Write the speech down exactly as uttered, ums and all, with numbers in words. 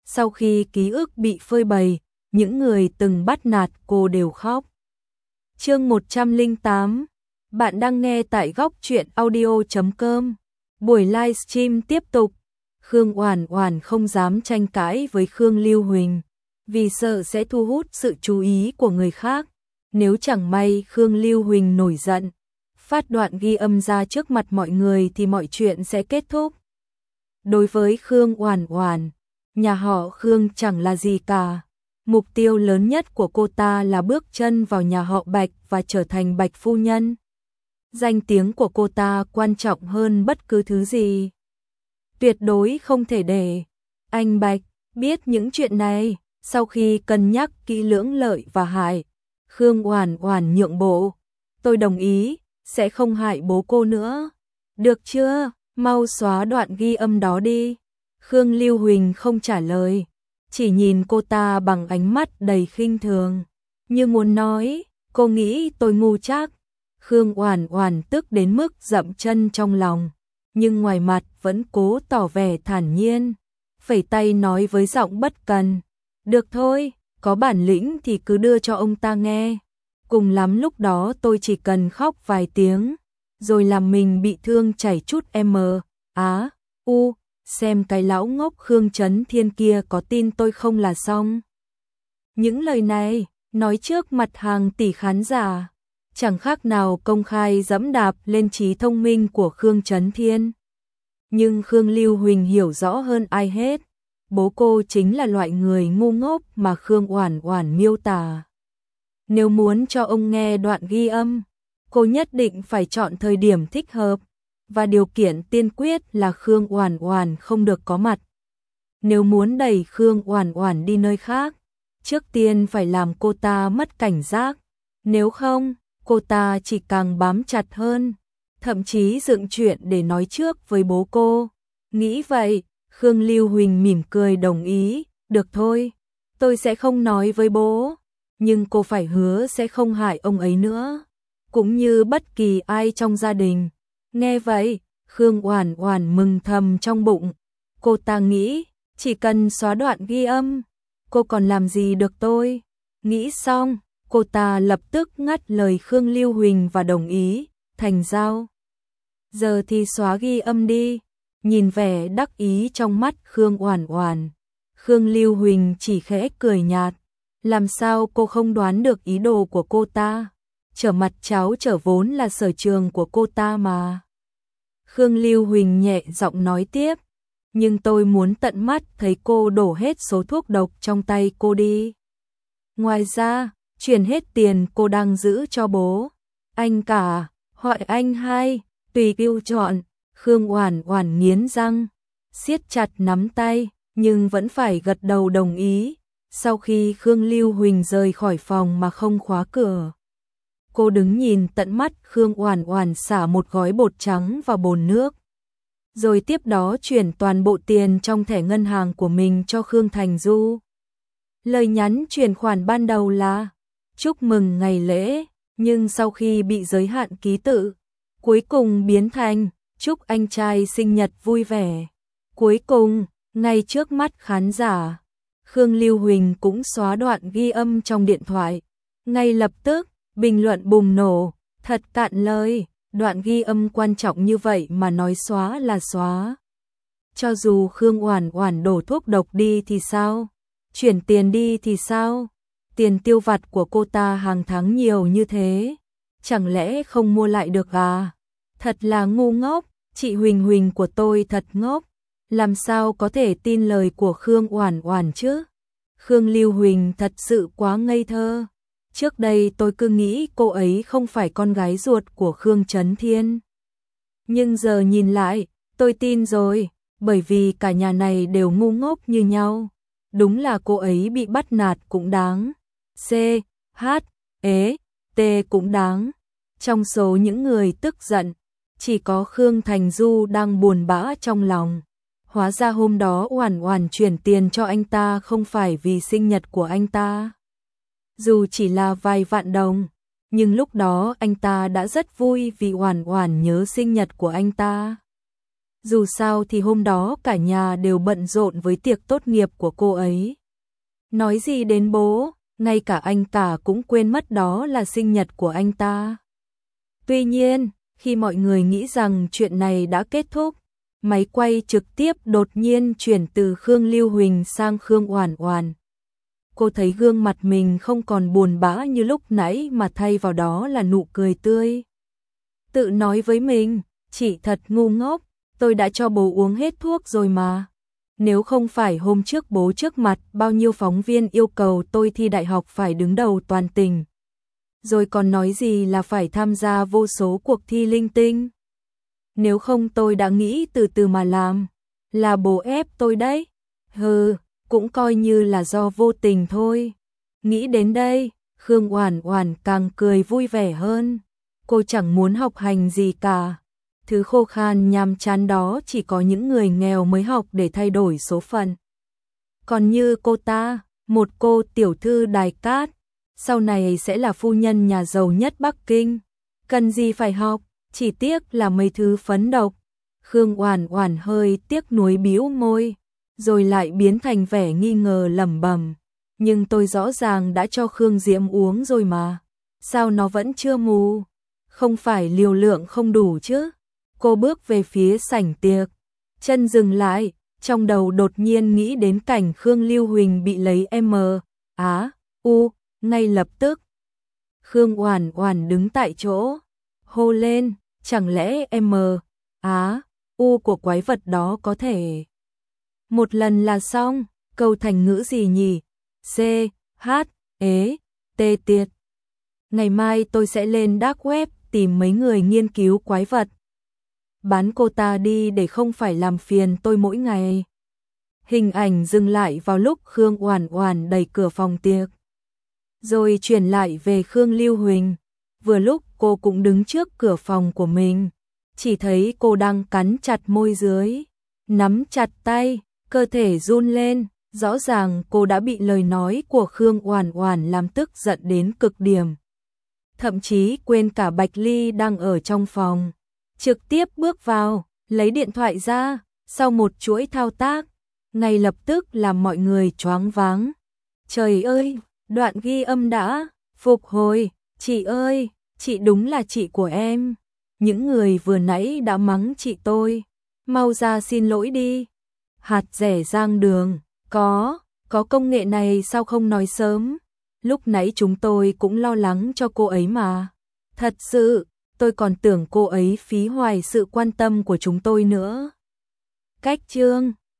Sau khi ký ức bị phơi bày, những người từng bắt nạt cô đều khóc. Chương một trăm lẻ tám. Bạn đang nghe tại góc truyện audio chấm com. Buổi livestream tiếp tục. Khương Oản Oản không dám tranh cãi với Khương Lưu Huỳnh, vì sợ sẽ thu hút sự chú ý của người khác. Nếu chẳng may Khương Lưu Huỳnh nổi giận, phát đoạn ghi âm ra trước mặt mọi người thì mọi chuyện sẽ kết thúc. Đối với Khương Oản Oản, nhà họ Khương chẳng là gì cả. Mục tiêu lớn nhất của cô ta là bước chân vào nhà họ Bạch và trở thành Bạch phu nhân. Danh tiếng của cô ta quan trọng hơn bất cứ thứ gì. Tuyệt đối không thể để anh Bạch biết những chuyện này. Sau khi cân nhắc kỹ lưỡng lợi và hại, Khương Oản Oản nhượng bộ. Tôi đồng ý, sẽ không hại bố cô nữa. Được chưa, mau xóa đoạn ghi âm đó đi. Khương Lưu Huỳnh không trả lời, chỉ nhìn cô ta bằng ánh mắt đầy khinh thường, như muốn nói, cô nghĩ tôi ngu chắc. Khương Oản Oản tức đến mức dậm chân trong lòng, nhưng ngoài mặt vẫn cố tỏ vẻ thản nhiên, phẩy tay nói với giọng bất cần, được thôi, có bản lĩnh thì cứ đưa cho ông ta nghe. Cùng lắm lúc đó tôi chỉ cần khóc vài tiếng, rồi làm mình bị thương chảy chút m, á, u, xem cái lão ngốc Khương Chấn Thiên kia có tin tôi không là xong. Những lời này, nói trước mặt hàng tỷ khán giả, chẳng khác nào công khai dẫm đạp lên trí thông minh của Khương Chấn Thiên. Nhưng Khương Lưu Huỳnh hiểu rõ hơn ai hết, bố cô chính là loại người ngu ngốc mà Khương Oản Oản miêu tả. Nếu muốn cho ông nghe đoạn ghi âm, cô nhất định phải chọn thời điểm thích hợp, và điều kiện tiên quyết là Khương Oản Oản không được có mặt. Nếu muốn đẩy Khương Oản Oản đi nơi khác, trước tiên phải làm cô ta mất cảnh giác, nếu không, cô ta chỉ càng bám chặt hơn, thậm chí dựng chuyện để nói trước với bố cô. Nghĩ vậy, Khương Lưu Huỳnh mỉm cười đồng ý, được thôi, tôi sẽ không nói với bố, nhưng cô phải hứa sẽ không hại ông ấy nữa, cũng như bất kỳ ai trong gia đình. Nghe vậy, Khương Oản Oản mừng thầm trong bụng, cô ta nghĩ, chỉ cần xóa đoạn ghi âm, cô còn làm gì được tôi. Nghĩ xong, cô ta lập tức ngắt lời Khương Lưu Huỳnh và đồng ý, thành giao. Giờ thì xóa ghi âm đi. Nhìn vẻ đắc ý trong mắt Khương Oản Oản, Khương Lưu Huỳnh chỉ khẽ cười nhạt, làm sao cô không đoán được ý đồ của cô ta, trở mặt cháo trở vốn là sở trường của cô ta mà. Khương Lưu Huỳnh nhẹ giọng nói tiếp, nhưng tôi muốn tận mắt thấy cô đổ hết số thuốc độc trong tay cô đi. Ngoài ra, chuyển hết tiền cô đang giữ cho bố, anh cả, hoặc anh hai, tùy yêu chọn. Khương Oản Oản nghiến răng, siết chặt nắm tay, nhưng vẫn phải gật đầu đồng ý. Sau khi Khương Lưu Huỳnh rời khỏi phòng mà không khóa cửa, cô đứng nhìn tận mắt Khương Oản Oản xả một gói bột trắng vào bồn nước, rồi tiếp đó chuyển toàn bộ tiền trong thẻ ngân hàng của mình cho Khương Thành Du. Lời nhắn chuyển khoản ban đầu là chúc mừng ngày lễ, nhưng sau khi bị giới hạn ký tự, cuối cùng biến thành chúc anh trai sinh nhật vui vẻ. Cuối cùng, ngay trước mắt khán giả, Khương Lưu Huỳnh cũng xóa đoạn ghi âm trong điện thoại. Ngay lập tức, bình luận bùng nổ, thật cạn lời, đoạn ghi âm quan trọng như vậy mà nói xóa là xóa. Cho dù Khương Oản Oản đổ thuốc độc đi thì sao? Chuyển tiền đi thì sao? Tiền tiêu vặt của cô ta hàng tháng nhiều như thế, chẳng lẽ không mua lại được à? Thật là ngu ngốc, chị Huỳnh Huỳnh của tôi thật ngốc, làm sao có thể tin lời của Khương Oản Oản chứ? Khương Lưu Huỳnh thật sự quá ngây thơ. Trước đây tôi cứ nghĩ cô ấy không phải con gái ruột của Khương Chấn Thiên. Nhưng giờ nhìn lại, tôi tin rồi, bởi vì cả nhà này đều ngu ngốc như nhau. Đúng là cô ấy bị bắt nạt cũng đáng. C, H, E, T cũng đáng. Trong số những người tức giận, chỉ có Khương Thành Du đang buồn bã trong lòng. Hóa ra hôm đó Oản Oản chuyển tiền cho anh ta không phải vì sinh nhật của anh ta. Dù chỉ là vài vạn đồng, nhưng lúc đó anh ta đã rất vui vì Oản Oản nhớ sinh nhật của anh ta. Dù sao thì hôm đó cả nhà đều bận rộn với tiệc tốt nghiệp của cô ấy. Nói gì đến bố, ngay cả anh cả cũng quên mất đó là sinh nhật của anh ta. Tuy nhiên, khi mọi người nghĩ rằng chuyện này đã kết thúc, máy quay trực tiếp đột nhiên chuyển từ Khương Lưu Huỳnh sang Khương Oản Oản. Cô thấy gương mặt mình không còn buồn bã như lúc nãy mà thay vào đó là nụ cười tươi. Tự nói với mình, chị thật ngu ngốc, tôi đã cho bố uống hết thuốc rồi mà. Nếu không phải hôm trước bố trước mặt bao nhiêu phóng viên yêu cầu tôi thi đại học phải đứng đầu toàn tỉnh. Rồi còn nói gì là phải tham gia vô số cuộc thi linh tinh. Nếu không tôi đã nghĩ từ từ mà làm. Là bố ép tôi đấy. Hừ, cũng coi như là do vô tình thôi. Nghĩ đến đây, Khương Oản Oản càng cười vui vẻ hơn. Cô chẳng muốn học hành gì cả. Thứ khô khan nhàm chán đó chỉ có những người nghèo mới học để thay đổi số phận. Còn như cô ta, một cô tiểu thư đài cát, sau này sẽ là phu nhân nhà giàu nhất Bắc Kinh. Cần gì phải học, chỉ tiếc là mấy thứ phấn độc. Khương Oản Oản hơi tiếc nuối bĩu môi, rồi lại biến thành vẻ nghi ngờ lẩm bẩm. Nhưng tôi rõ ràng đã cho Khương Diễm uống rồi mà. Sao nó vẫn chưa mù? Không phải liều lượng không đủ chứ? Cô bước về phía sảnh tiệc, chân dừng lại, trong đầu đột nhiên nghĩ đến cảnh Khương Lưu Huỳnh bị lấy M, Á, U, ngay lập tức. Khương Oản Oản đứng tại chỗ, hô lên, chẳng lẽ M, Á, U của quái vật đó có thể một lần là xong, câu thành ngữ gì nhỉ? C, H, ế, T tiệt. Ngày mai tôi sẽ lên dark web tìm mấy người nghiên cứu quái vật. Bán cô ta đi để không phải làm phiền tôi mỗi ngày. Hình ảnh dừng lại vào lúc Khương Oản Oản đẩy cửa phòng tiệc. Rồi chuyển lại về Khương Lưu Huỳnh. Vừa lúc cô cũng đứng trước cửa phòng của mình. Chỉ thấy cô đang cắn chặt môi dưới, nắm chặt tay, cơ thể run lên. Rõ ràng cô đã bị lời nói của Khương Oản Oản làm tức giận đến cực điểm. Thậm chí quên cả Bạch Ly đang ở trong phòng. Trực tiếp bước vào, lấy điện thoại ra, sau một chuỗi thao tác, ngay lập tức làm mọi người choáng váng. Trời ơi, đoạn ghi âm đã, phục hồi, chị ơi, chị đúng là chị của em. Những người vừa nãy đã mắng chị tôi, mau ra xin lỗi đi. Hạt rẻ Giang Đường, có, có công nghệ này sao không nói sớm? Lúc nãy chúng tôi cũng lo lắng cho cô ấy mà. Thật sự, tôi còn tưởng cô ấy phí hoài sự quan tâm của chúng tôi nữa. Cách chương